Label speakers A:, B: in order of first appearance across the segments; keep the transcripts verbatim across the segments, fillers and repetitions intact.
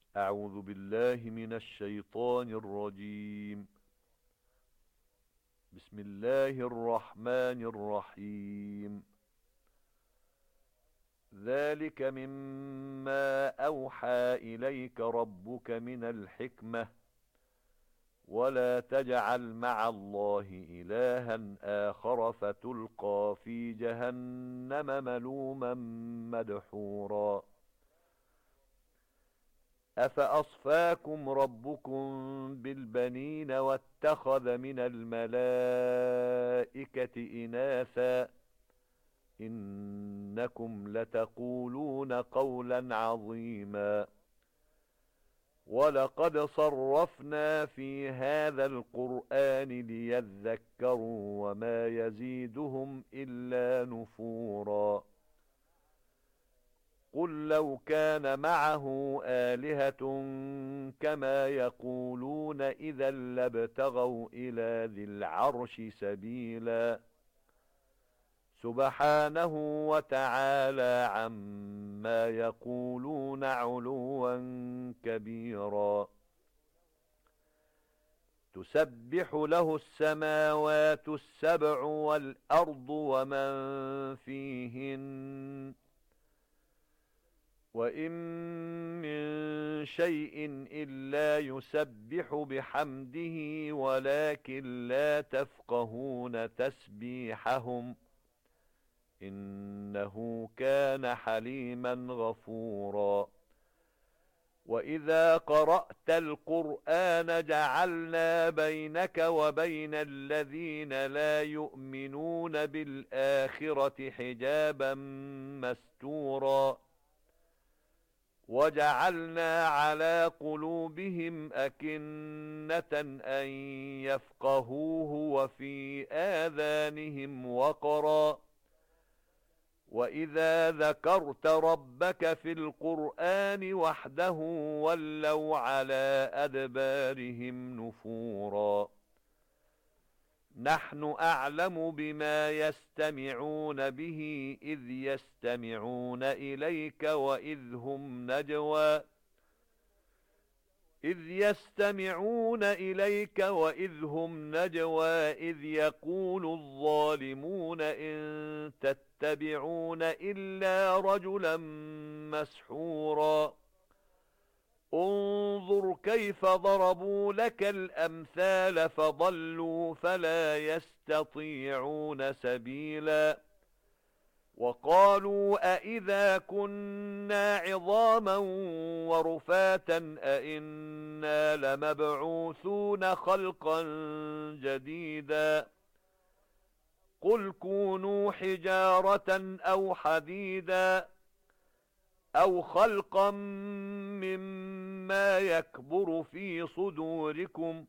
A: أعوذ بالله من الشيطان الرجيم. بسم الله الرحمن الرحيم. ذلك مما أوحى إليك ربك من الحكمة، ولا تجعل مع الله إلها آخر فتلقى في جهنم ملوما مدحورا. أفأصفاكم ربكم بالبنين واتخذ من الملائكة إناثا إنكم لتقولون قولا عظيما. ولقد صرفنا في هذا القرآن ليذكروا وما يزيدهم إلا نفورا. قل لو كان معه آلهة كما يقولون إذا لابتغوا إلى ذي العرش سبيلا. سبحانه وتعالى عما يقولون علوا كبيرا. تسبح له السماوات السبع والأرض ومن فيهن، وَإِن مِّن شَيْءٍ إِلَّا يُسَبِّحُ بِحَمْدِهِ وَلَكِن لَّا تَفْقَهُونَ تَسْبِيحَهُمْ إِنَّهُ كَانَ حَلِيمًا غَفُورًا. وَإِذَا قَرَأْتَ الْقُرْآنَ جَعَلْنَا بَيْنَكَ وَبَيْنَ الَّذِينَ لَا يُؤْمِنُونَ بِالْآخِرَةِ حِجَابًا مَّسْتُورًا. وَجَعَلْنَا عَلَى قُلُوبِهِمْ أَكِنَّةً أَن يَفْقَهُوهُ وَفِي آذَانِهِمْ وَقْرًا. وَإِذَا ذَكَرْتَ رَبَّكَ فِي الْقُرْآنِ وَحْدَهُ وَلَّوْا عَلَى أَدْبَارِهِمْ نُفُورًا. نَحْنُ أَعْلَمُ بِمَا يَسْتَمِعُونَ بِهِ إِذْ يَسْتَمِعُونَ إِلَيْكَ وَإِذْ هُمْ نَجْوَى إِذْ يَسْتَمِعُونَ إِلَيْكَ وَإِذْ هُمْ نَجْوَى إِذْ يَقُولُ الظَّالِمُونَ إِن تَتَّبِعُونَ إِلَّا رَجُلًا مَّسْحُورًا. انظُرْ كَيْفَ ضَرَبُوا لَكَ الْأَمْثَالَ فَضَلُّوا فَلَا يَسْتَطِيعُونَ سَبِيلًا. وَقَالُوا أَإِذَا كُنَّا عِظَامًا وَرُفَاتًا أَإِنَّا لَمَبْعُوثُونَ خَلْقًا جَدِيدًا. قُلْ كُونُوا حِجَارَةً أَوْ حَدِيدًا أَوْ خَلْقًا مِّمَّا يَكْبُرُ فِي صُدُورِكُمْ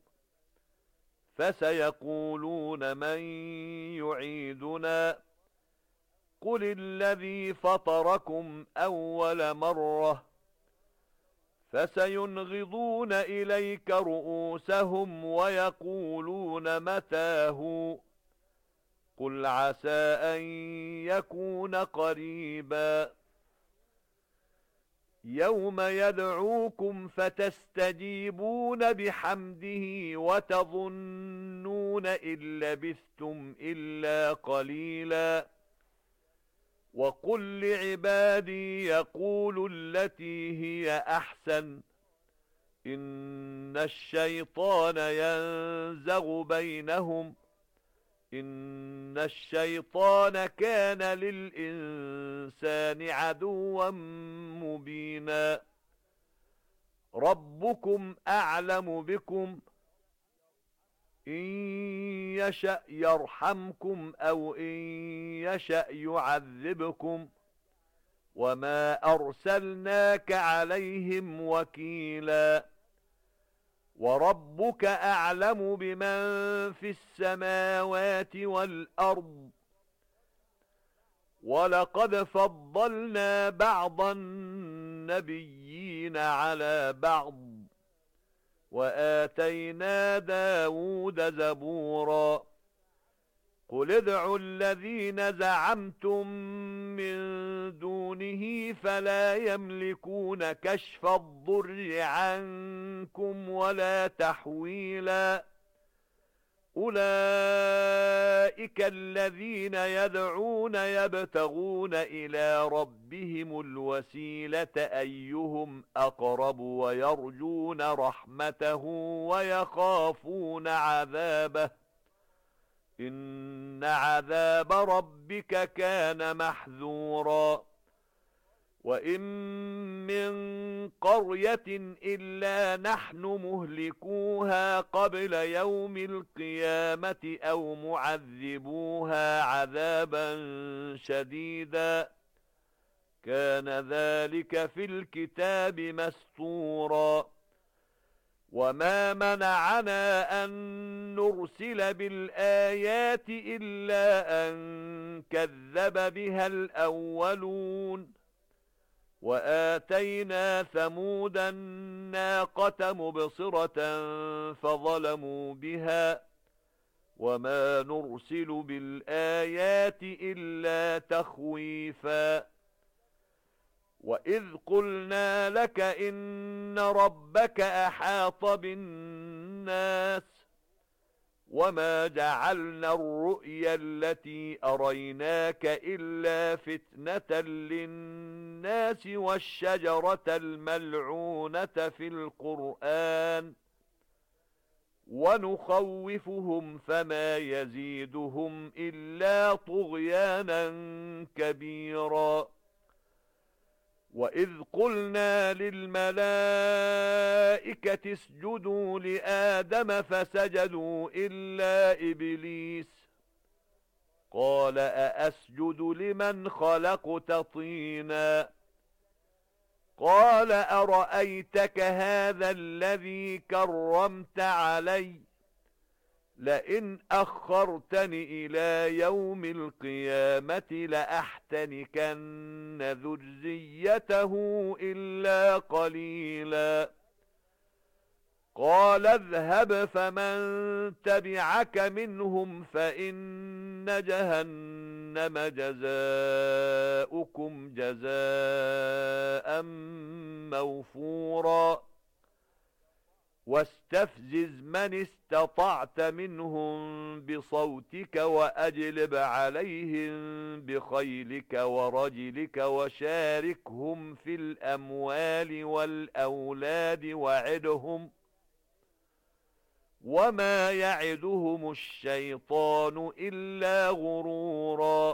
A: فَسَيَقُولُونَ مَن يُعِيدُنَا قُلِ الَّذِي فَطَرَكُمْ أَوَّلَ مَرَّةٍ فَسَيُنْغِضُونَ إِلَيْكَ رُءُوسَهُمْ وَيَقُولُونَ مَتَىٰ هُوَ قُلْ عَسَىٰ أَن يَكُونَ قَرِيبًا. يَوْمَ يَدْعُوكُمْ فَتَسْتَجِيبُونَ بِحَمْدِهِ وَتَظُنُّونَ إِن لَّبِثْتُمْ إِلَّا قَلِيلًا. وَقُل لِّعِبَادِي يَقُولُوا الَّتِي هِيَ أَحْسَنُ إِنَّ الشَّيْطَانَ يَنزَغُ بَيْنَهُمْ إِنَّ الشَّيْطَانَ كَانَ لِلْإِنسَانِ عَدُوًّا مُبِينًا. رَبُّكُمْ أَعْلَمُ بِكُمْ إِن يَشَأْ يَرْحَمْكُمْ أَوْ إِن يَشَأْ يُعَذِّبْكُمْ وَمَا أَرْسَلْنَاكَ عَلَيْهِمْ وَكِيلًا. وَرَبُّكَ أَعْلَمُ بِمَن فِي السَّمَاوَاتِ وَالْأَرْضِ. وَلَقَدْ فَضَّلْنَا بَعْضَ النَّبِيِّينَ عَلَى بَعْضٍ وَآتَيْنَا دَاوُودَ زَبُورًا. قُلِ ادْعُوا الَّذِينَ زَعَمْتُم مِّن دُونِ دونه فلا يملكون كشف الضر عنكم ولا تحويلا أولئك الذين يدعون يبتغون إلى ربهم الوسيلة أيهم أقرب ويرجون رحمته ويخافون عذابه إن عذاب ربك كان محذورا وإن من قرية إلا نحن مهلكوها قبل يوم القيامة أو معذبوها عذابا شديدا كان ذلك في الكتاب مسطورا وما منعنا أن نرسل بالآيات إلا أن كذب بها الأولون وآتينا ثمود الناقة مبصرة فظلموا بها وما نرسل بالآيات إلا تخويفا وإذ قلنا لك إن ربك أحاط بالناس وما جعلنا الرؤيا التي أريناك إلا فتنة للناس والشجرة الملعونة في القرآن ونخوفهم فما يزيدهم إلا طغيانا كبيرا وإذ قلنا للملائكة اسجدوا لآدم فسجدوا إلا إبليس قال أأسجد لمن خلقت طينا قال أرأيتك هذا الذي كرمت علي لئن أخرتني إلى يوم القيامة لأحتنكن ذريته إلا قليلا قال اذهب فمن تبعك منهم فإن جهنم جزاؤكم جزاء موفورا واستفزز من استطعت منهم بصوتك وأجلب عليهم بخيلك ورجلك وشاركهم في الأموال والأولاد وعدهم وما يعدهم الشيطان إلا غرورا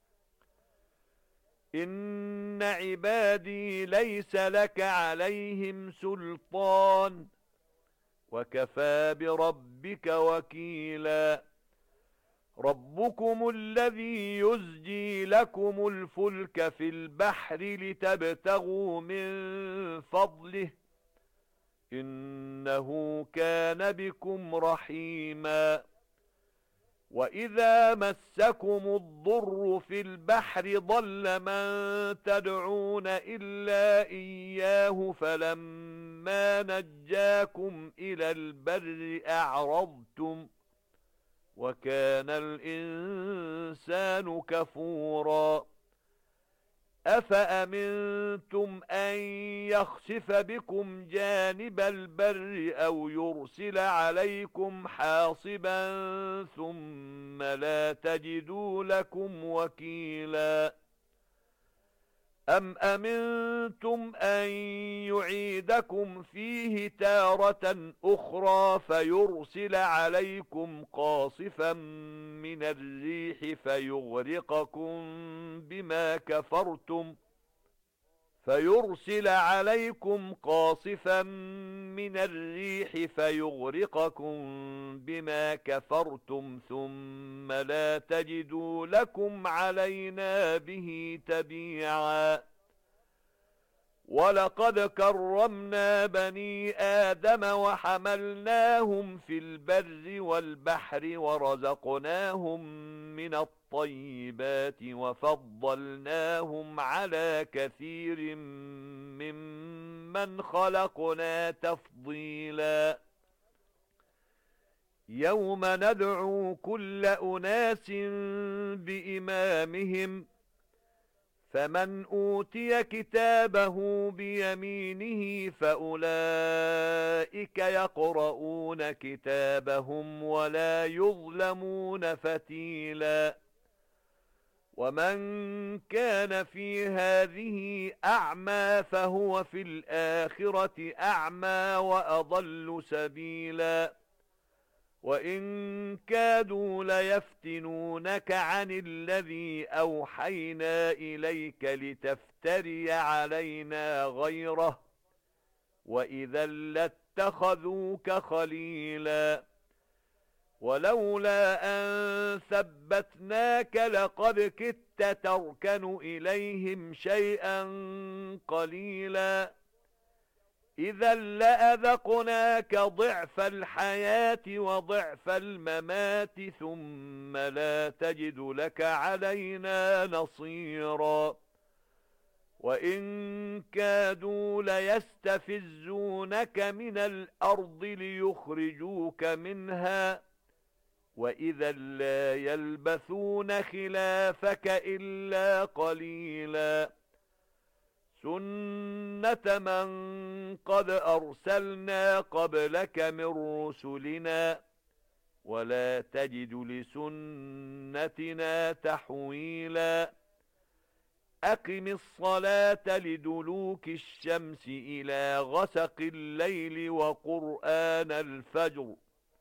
A: إن عبادي ليس لك عليهم سلطان وكفى بربك وكيلا ربكم الذي يزجي لكم الفلك في البحر لتبتغوا من فضله إنه كان بكم رحيما وإذا مسكم الضر في البحر ضل من تدعون إلا إياه فلما نجاكم إلى البر أعرضتم وكان الإنسان كفورا أفأمنتم أن يخسف بكم جانب البر أو يرسل عليكم حاصبا ثم لا تجدوا لكم وكيلا أم أمنتم أن يعيدكم فيه تارة أخرى فيرسل عليكم قاصفا من الريح فيغرقكم بما كفرتم فيرسل عليكم قاصفا من الريح فيغرقكم بما كفرتم ثم لا تجدوا لكم علينا به تبيعا ولقد كرمنا بني آدم وحملناهم في البر والبحر ورزقناهم من الطيبات وفضلناهم على كثير ممن خلقنا تفضيلا يوم ندعو كل أناس بإمامهم فمن أوتي كتابه بيمينه فأولئك يقرؤون كتابهم ولا يظلمون فتيلا ومن كان في هذه أعمى فهو في الآخرة أعمى وأضل سبيلا وإن كادوا ليفتنونك عن الذي أوحينا إليك لتفتري علينا غيره وإذا لاتخذوك خليلا ولولا أن ثبتناك لقد كدت تركن إليهم شيئا قليلا إذا لأذقناك ضعف الحياة وضعف الممات ثم لا تجد لك علينا نصيرا وإن كادوا ليستفزونك من الأرض ليخرجوك منها وإذا لا يلبثون خلافك إلا قليلا سنة من قد أرسلنا قبلك من رسلنا ولا تجد لسنتنا تحويلا أقم الصلاة لدلوك الشمس إلى غسق الليل وقرآن الفجر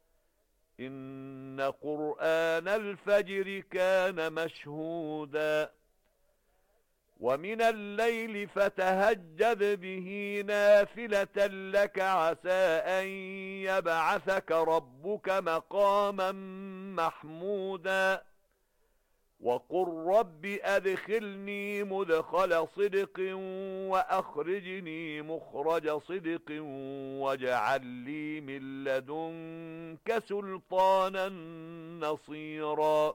A: إن قرآن الفجر كان مشهودا ومن الليل فتهجد به نافلة لك عسى أن يبعثك ربك مقاما محمودا وقل رب أدخلني مدخل صدق وأخرجني مخرج صدق واجعل لي من لدنك سلطانا نصيرا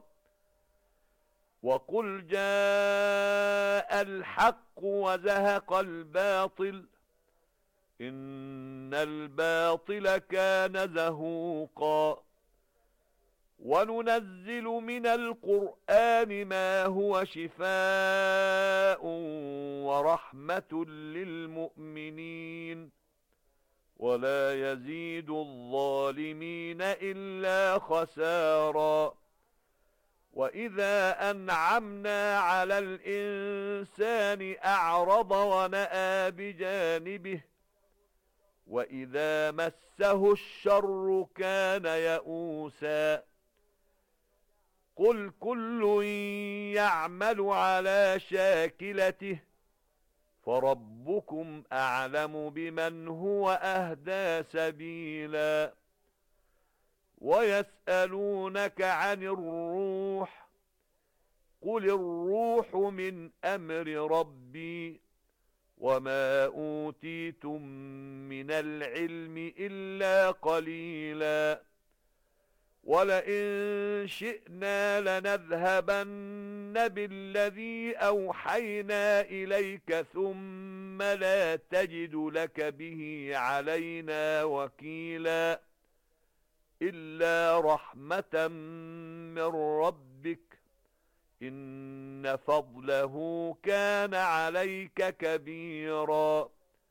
A: وقل جاء الحق وزهق الباطل إن الباطل كان زهوقا وننزل من القرآن ما هو شفاء ورحمة للمؤمنين ولا يزيد الظالمين إلا خسارا وإذا أنعمنا على الإنسان أعرض ونأى بجانبه وإذا مسه الشر كان يئوسا قل كل يعمل على شاكلته فربكم أعلم بمن هو أهدى سبيلا ويسألونك عن الروح قل الروح من أمر ربي وما أوتيتم من العلم إلا قليلا ولئن شئنا لنذهبن بالذي أوحينا إليك ثم لا تجد لك به علينا وكيلا إلا رحمة من ربك إن فضله كان عليك كبيرا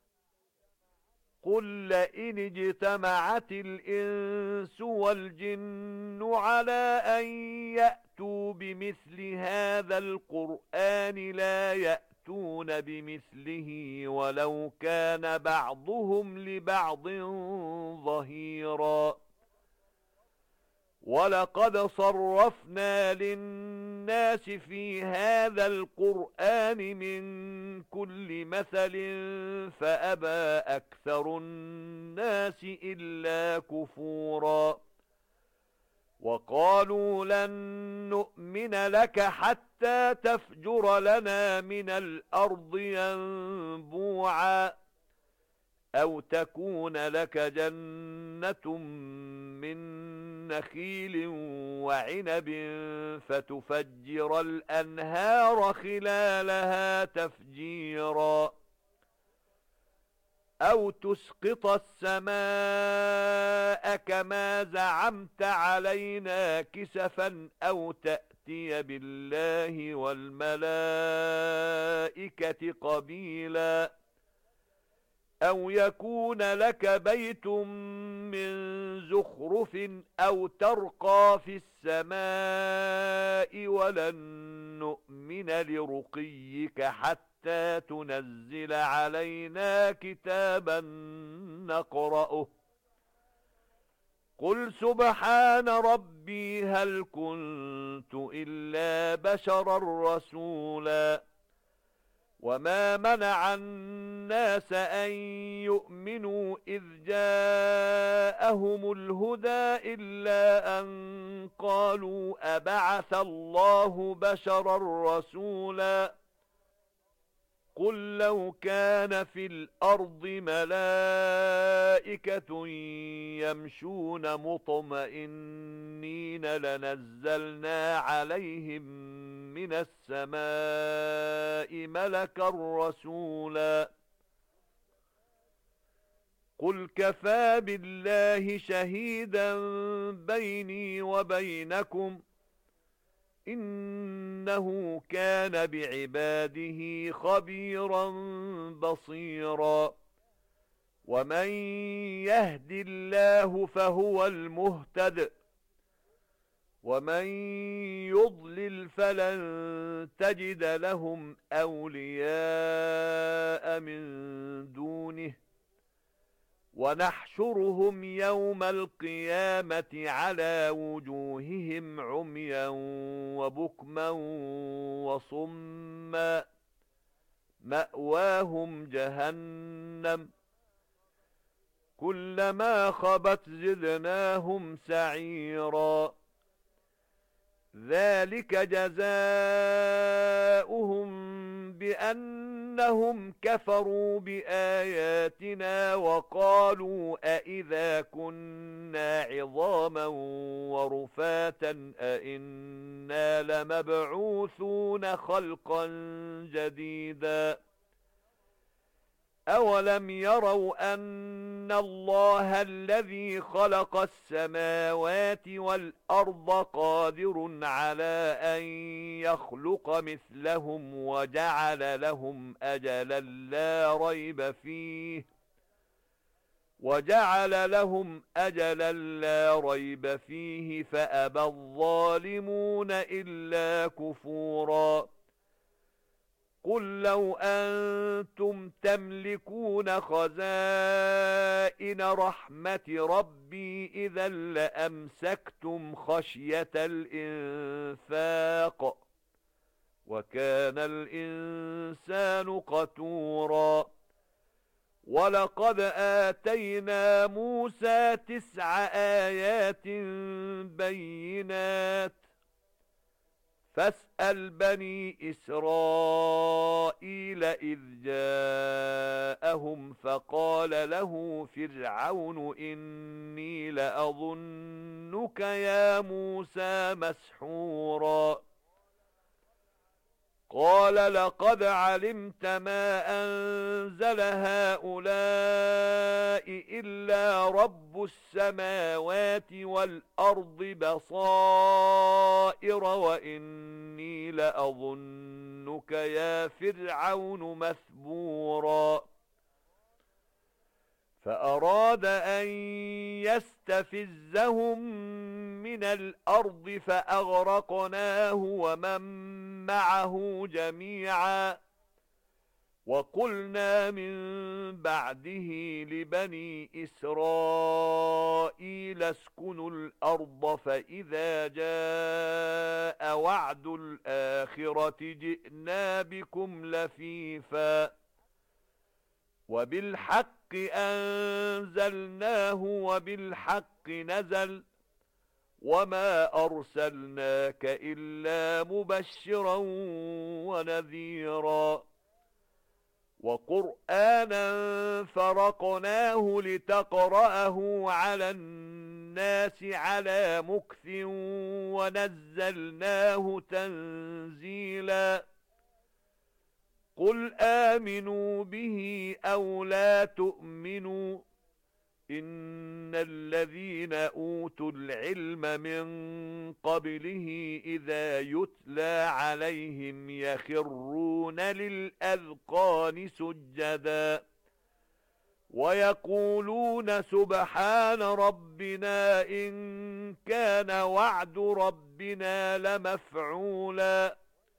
A: قل لئن اجتمعت الإنس والجن على أن يأتوا بمثل هذا القرآن لا يأتون بمثله ولو كان بعضهم لبعض ظهيرا ولقد صرفنا للناس في هذا القرآن من كل مثل فأبى أكثر الناس إلا كفورا وقالوا لن نؤمن لك حتى تفجر لنا من الأرض ينبوعا أو تكون لك جنة من نخيل وعنب فتفجر الأنهار خلالها تفجيرا أو تسقط السماء كما زعمت علينا كسفا أو تأتي بالله والملائكة قبيلا أو يكون لك بيت من زخرف أو ترقى في السماء ولن نؤمن لرقيك حتى تنزل علينا كتابا نقرأه قل سبحان ربي هل كنت إلا بشرا رسولا وما منع الناس أن يؤمنوا إذ جاءهم الهدى إلا أن قالوا أبعث الله بشرا رسولا قل لو كان في الأرض ملائكة يمشون مطمئنين لنزلنا عليهم من السماء ملكا رسولا قل كفى بالله شهيدا بيني وبينكم إنه كان بعباده خبيرا بصيرا ومن يهد الله فهو المهتد ومن يضلل فلن تجد لهم أولياء من دونه ونحشرهم يوم القيامة على وجوههم عميا وبكما وصما مأواهم جهنم كلما خبت زدناهم سعيرا ذلك جزاؤهم بأنهم كفروا بآياتنا وقالوا أئذا كنا عظاما ورفاتا أئنا لمبعوثون خلقا جديدا أولم يروا أن الله الذي خلق السماوات والأرض قادر على أن يخلق مثلهم وجعل لهم أجلا لا ريب فيه وجعل لهم أجلا لا ريب فيه فأبى الظالمون إلا كفورا قل لو أنتم تملكون خزائن رحمة ربي إذا لأمسكتم خشية الإنفاق وكان الإنسان قتورا ولقد آتينا موسى تسع آيات بينات فاسأل بني إسرائيل إذ جاءهم فقال له فرعون إني لأظنك يا موسى مسحورا قال لقد علمت ما أنزل هؤلاء إلا رب السماوات والأرض بصائر وإني لأظنك يا فرعون مثبورا فأراد أن يستفزهم من الأرض فأغرقناه ومن معه جميعا وقلنا من بعده لبني إسرائيل اسكنوا الأرض فإذا جاء وعد الآخرة جئنا بكم لفيفا وبالحق أنزلناه وبالحق نزل وما أرسلناك إلا مبشرا ونذيرا وقرآنا فرقناه لتقرأه على الناس على مكث ونزلناه تنزيلا قل آمنوا به أو لا تؤمنوا إن الذين أوتوا العلم من قبله إذا يتلى عليهم يخرون للأذقان سجدا ويقولون سبحان ربنا إن كان وعد ربنا لمفعولا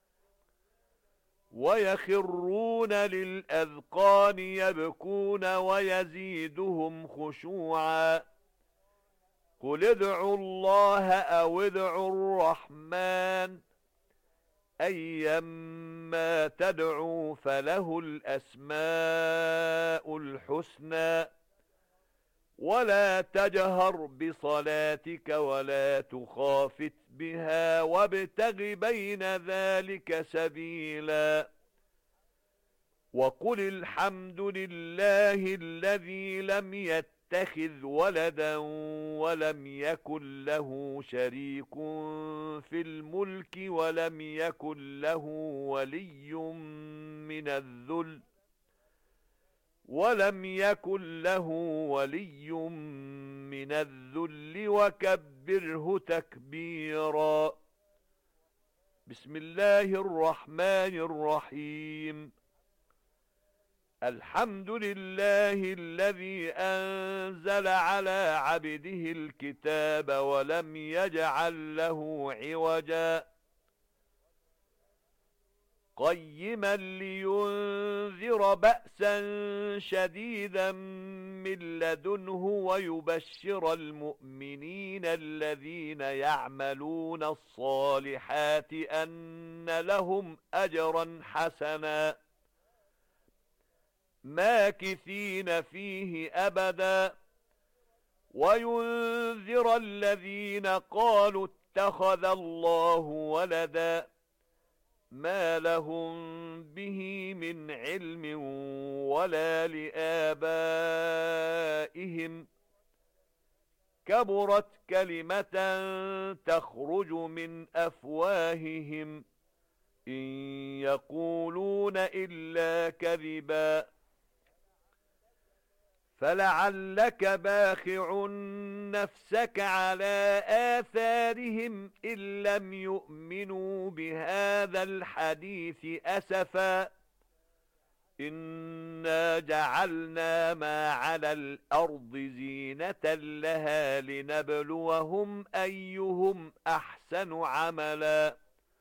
A: ويخرون للأذقان يبكون ويزيدهم خشوعا قل ادعوا الله أو ادعوا الرحمن أيما تدعوا فله الأسماء الحسنى ولا تجهر بصلاتك ولا تخافت بها وابتغ بين ذلك سبيلا وقل الحمد لله الذي لم يتخذ ولدا ولم يكن له شريك في الملك ولم يكن له ولي من الذل ولم يكن له ولي من الذل وكبره تكبيرا بسم الله الرحمن الرحيم الحمد لله الذي أنزل على عبده الكتاب ولم يجعل له عوجا قيما لينذر بأسا شديدا من لدنه ويبشر المؤمنين الذين يعملون الصالحات أن لهم أجرا حسنا ماكثين فيه أبدا وينذر الذين قالوا اتخذ الله ولدا ما لهم به من علم ولا لآبائهم كبرت كلمة تخرج من أفواههم إن يقولون إلا كذبا فلعلك باخع نفسك على آثارهم إن لم يؤمنوا بهذا الحديث أسفا إنا جعلنا ما على الأرض زينة لها لنبلوهم أيهم أحسن عملا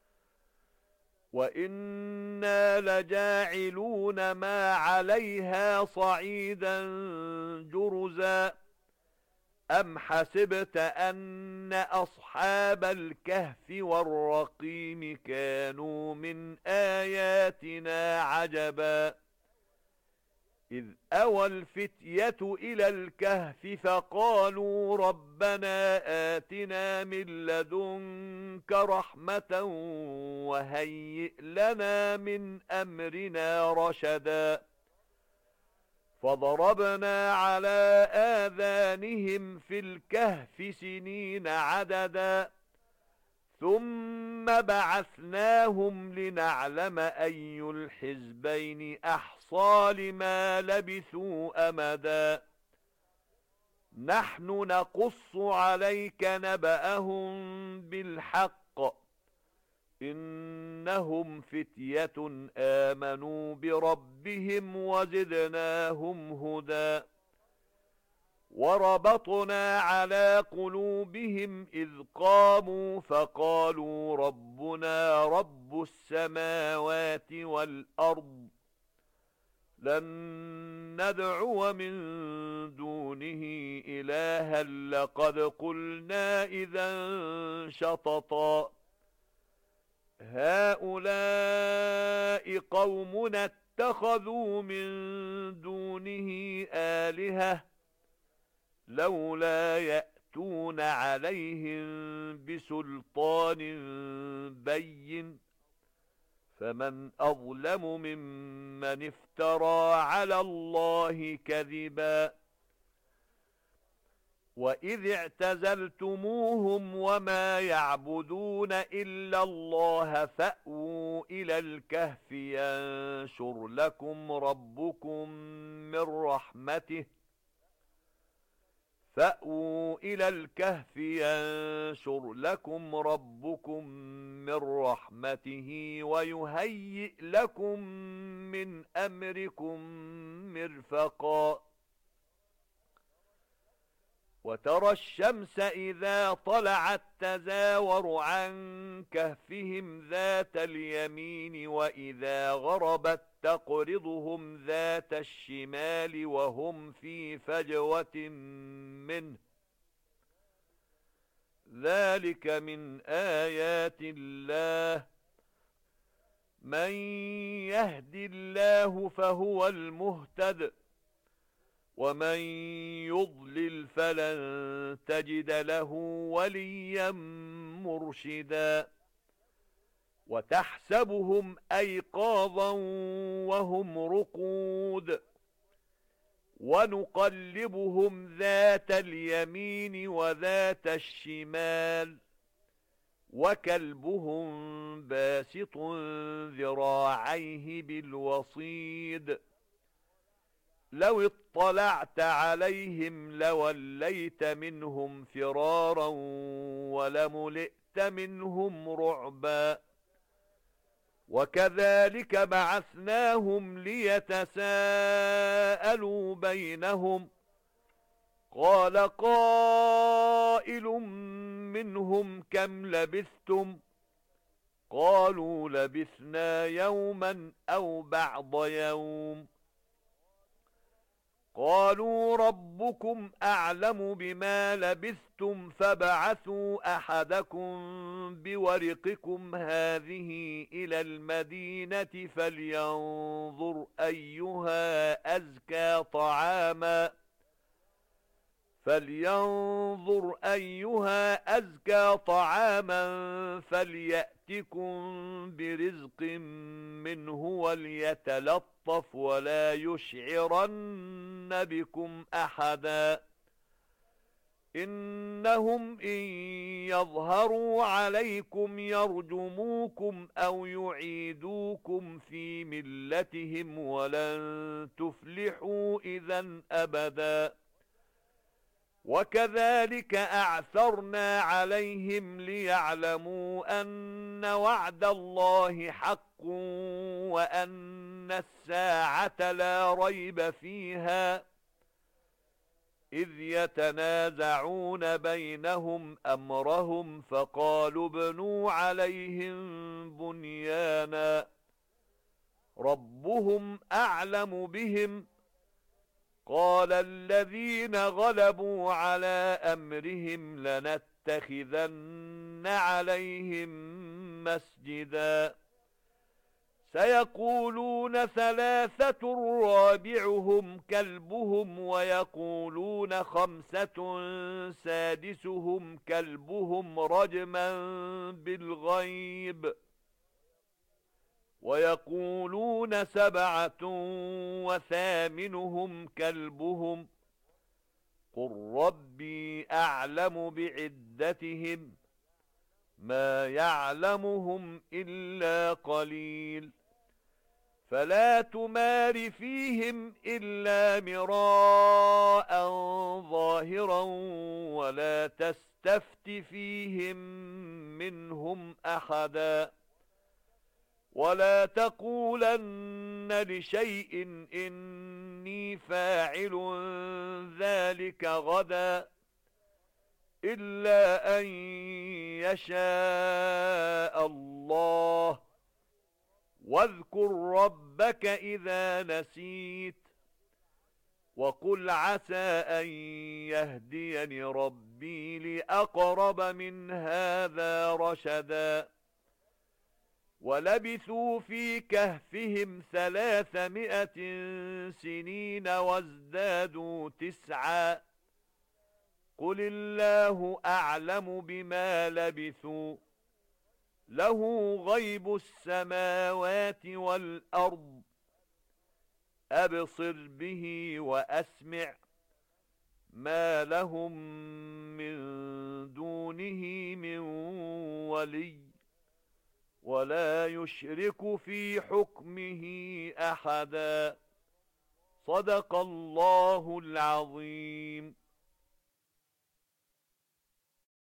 A: وإنا لجاعلون ما عليها صعيدا جرزا أم حسبت أن أصحاب الكهف والرقيم كانوا من آياتنا عجبا إذ أوى الفتية إلى الكهف فقالوا ربنا آتنا من لدنك رحمة وهيئ لنا من أمرنا رشدا فضربنا على آذانهم في الكهف سنين عددا ثم بعثناهم لنعلم أي الحزبين أحصى لما لبثوا أمدا نحن نقص عليك نبأهم بالحق إنهم فتية آمنوا بربهم وزدناهم هدى وربطنا على قلوبهم إذ قاموا فقالوا ربنا رب السماوات والأرض لن ندعو من دونه إلها لقد قلنا إذا شططا هؤلاء قومنا اتخذوا من دونه آلهة لولا يأتون عليهم بسلطان بين فمن أظلم ممن افترى على الله كذبا وَإِذِ اعْتَزَلْتُمُوهُمْ وَمَا يَعْبُدُونَ إِلَّا اللَّهَ فَأْوُوا إِلَى الْكَهْفِ يَنشُرْ لَكُمْ رَبُّكُمْ مِنْ رَحْمَتِهِ فَأْوُوا إِلَى الْكَهْفِ يَنشُرْ لَكُمْ رَبُّكُمْ مِنْ رَحْمَتِهِ وَيُهَيِّئْ لَكُمْ مِنْ أَمْرِكُمْ مِرْفَقًا وَتَرَى الشَّمْسَ إِذَا طَلَعَتْ تَزَاوَرُ عَنْ كَهْفِهِمْ ذَاتَ الْيَمِينِ وَإِذَا غَرَبَتْ تَقْرِضُهُمْ ذَاتَ الشِّمَالِ وَهُمْ فِي فَجْوَةٍ مِّنْهُ ذَلِكَ مِنْ آيَاتِ اللَّهِ مَنْ يَهْدِ اللَّهُ فَهُوَ الْمُهْتَدِ وَمَنْ يُضْلِلْ فَلَنْ تَجِدَ لَهُ وَلِيًّا مُرْشِدًا وَتَحْسَبُهُمْ أَيْقَاظًا وَهُمْ رُقُودٌ وَنُقَلِّبُهُمْ ذَاتَ الْيَمِينِ وَذَاتَ الشِّمَالِ وَكَلْبُهُمْ بَاسِطٌ ذِرَاعَيْهِ بِالْوَصِيدِ لَوِ اطَّلَعْتَ عَلَيْهِمْ لَوَلَّيْتَ مِنْهُمْ فِرَارًا وَلَمُلِئْتَ مِنْهُمْ رُعْبًا وَكَذَلِكَ بَعَثْنَاهُمْ لِيَتَسَاءَلُوا بَيْنَهُمْ قَالَ قَائِلٌ مِّنْهُمْ كَمْ لَبِثْتُمْ قَالُوا لَبِثْنَا يَوْمًا أَوْ بَعْضَ يَوْمٍ قَالُوا رَبُّكُمْ أَعْلَمُ بِمَا لَبِثْتُمْ فَابْعَثُوا أَحَدَكُمْ بِوَرِقِكُمْ هَذِهِ إِلَى الْمَدِينَةِ فَلْيَنظُرْ أَيُّهَا أَزْكَى طَعَامًا فَلْيَنظُرْ أَيُّهَا أَزْكَى طَعَامًا فَلْيَأْتِكُمْ بِرِزْقٍ مِّنْهُ وَلْيَتَلَطَّفْ وَلَا يُشْعِرَنَّ بِكُمْ أَحَدًا إِنَّهُمْ إِنْ يَظْهَرُوا عَلَيْكُمْ يَرْجُمُوكُمْ أَوْ يُعِيدُوكُمْ فِي مِلَّتِهِمْ وَلَنْ تُفْلِحُوا إِذًا أَبَدًا وَكَذَلِكَ أَعْثَرْنَا عَلَيْهِمْ لِيَعْلَمُوا أَنَّ وَعْدَ اللَّهِ حَقٌّ وَأَنَّ السَّاعَةَ لَا رَيْبَ فِيهَا إِذْ يَتَنَازَعُونَ بَيْنَهُمْ أَمْرَهُمْ فَقَالُوا ابْنُوا عَلَيْهِمْ بُنْيَانًا رَبُّهُمْ أَعْلَمُ بِهِمْ قَالَ الَّذِينَ غَلَبُوا عَلَى أَمْرِهِمْ لَنَتَّخِذَنَّ عَلَيْهِمْ مَسْجِدًا سَيَقُولُونَ ثَلَاثَةٌ رَابِعُهُمْ كَلْبُهُمْ وَيَقُولُونَ خَمْسَةٌ سَادِسُهُمْ كَلْبُهُمْ رَجْمًا بِالْغَيْبِ وَيَقُولُونَ سَبْعَةٌ وَثَامِنُهُمْ كَلْبُهُمْ قُل رَّبِّي أَعْلَمُ بِعِدَّتِهِمْ مَا يَعْلَمُهُمْ إِلَّا قَلِيلٌ فَلَا تُمَارِ فِيهِمْ إِلَّا مِرَاءً ظَاهِرًا وَلَا تَسْتَفْتِ فِيهِمْ مِنْهُمْ أَحَدًا وَلَا تَقُولَنَّ لِشَيْءٍ إِنِّي فَاعِلٌ ذَلِكَ غَدًا إِلَّا أَن يَشَاءَ اللَّهُ وَاذْكُر رَّبَّكَ إِذَا نَسِيتَ وَقُلْ عَسَىٰ أَن يَهْدِيَنِ رَبِّي لِأَقْرَبَ مِنْ هَٰذَا رَشَدًا وَلَبِثُوا فِي كَهْفِهِمْ ثَلَاثَمِائَةٍ سِنِينَ وَازْدَادُوا تِسْعًا قُلِ اللَّهُ أَعْلَمُ بِمَا لَبِثُوا لَهُ غَيْبُ السَّمَاوَاتِ وَالْأَرْضِ أَبْصِرْ بِهِ وَأَسْمِعْ ما لهم من دونه من ولي ولا يشرك في حكمه أحدا. صدق الله العظيم.